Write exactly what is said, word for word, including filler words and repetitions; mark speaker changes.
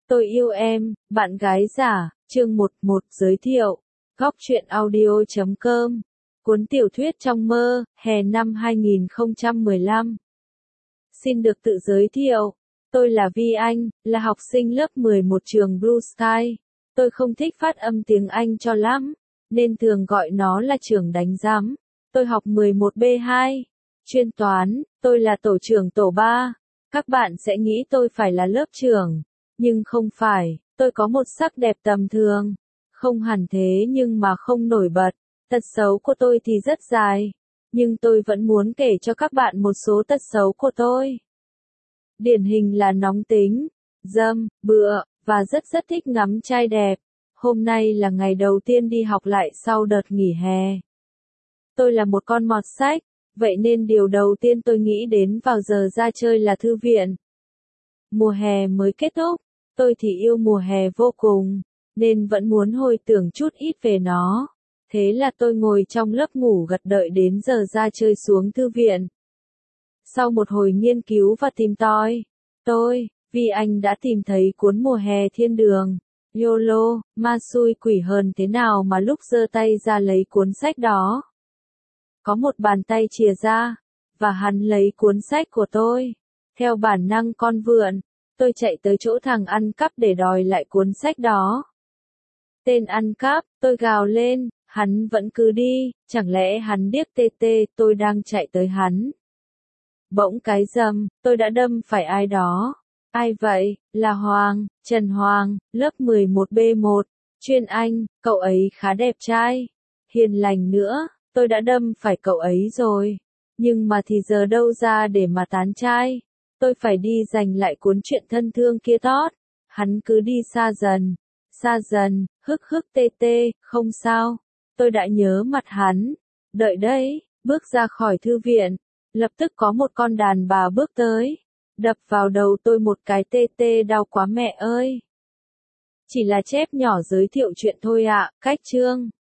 Speaker 1: Tôi yêu em, bạn gái giả, chương một một giới thiệu. Góc truyện audio chấm com. Cuốn tiểu thuyết trong mơ, hè năm hai nghìn không trăm mười lăm. Xin được tự giới thiệu. Tôi là Vi Anh, là học sinh lớp mười một trường Blue Sky. Tôi không thích phát âm tiếng Anh cho lắm, nên thường gọi nó là trường đánh giám. Tôi học mười một B hai. Chuyên toán, tôi là tổ trưởng tổ ba. Các bạn sẽ nghĩ tôi phải là lớp trưởng. Nhưng không phải, tôi có một sắc đẹp tầm thường. Không hẳn thế nhưng mà không nổi bật. Tật xấu của tôi thì rất dài. Nhưng tôi vẫn muốn kể cho các bạn một số tật xấu của tôi. Điển hình là nóng tính, dâm, bựa, và rất rất thích ngắm trai đẹp. Hôm nay là ngày đầu tiên đi học lại sau đợt nghỉ hè. Tôi là một con mọt sách, vậy nên điều đầu tiên tôi nghĩ đến vào giờ ra chơi là thư viện. Mùa hè mới kết thúc, tôi thì yêu mùa hè vô cùng, nên vẫn muốn hồi tưởng chút ít về nó. Thế là tôi ngồi trong lớp ngủ gật đợi đến giờ ra chơi xuống thư viện. Sau một hồi nghiên cứu và tìm tòi, tôi, Vi Anh đã tìm thấy cuốn Mùa hè thiên đường. YOLO, ma xui quỷ hờn thế nào mà lúc giơ tay ra lấy cuốn sách đó. Có một bàn tay chìa ra, và hắn lấy cuốn sách của tôi. Theo bản năng con vượn, tôi chạy tới chỗ thằng ăn cắp để đòi lại cuốn sách đó. Tên ăn cắp, tôi gào lên, hắn vẫn cứ đi, chẳng lẽ hắn điếc tê tê, tôi đang chạy tới hắn. Bỗng cái rầm, tôi đã đâm phải ai đó. Ai vậy? Là Hoàng, Trần Hoàng, lớp mười một B một, chuyên Anh, cậu ấy khá đẹp trai, hiền lành nữa, tôi đã đâm phải cậu ấy rồi. Nhưng mà thì giờ đâu ra để mà tán trai. Tôi phải đi giành lại cuốn truyện thân thương kia tót. Hắn cứ đi xa dần, xa dần, hức hức tê tê, không sao. Tôi đã nhớ mặt hắn. Đợi đấy, bước ra khỏi thư viện. Lập tức có một con đàn bà bước tới. Đập vào đầu tôi một cái tê tê đau quá mẹ ơi. Chỉ là chép nhỏ giới thiệu chuyện thôi ạ, cách chương.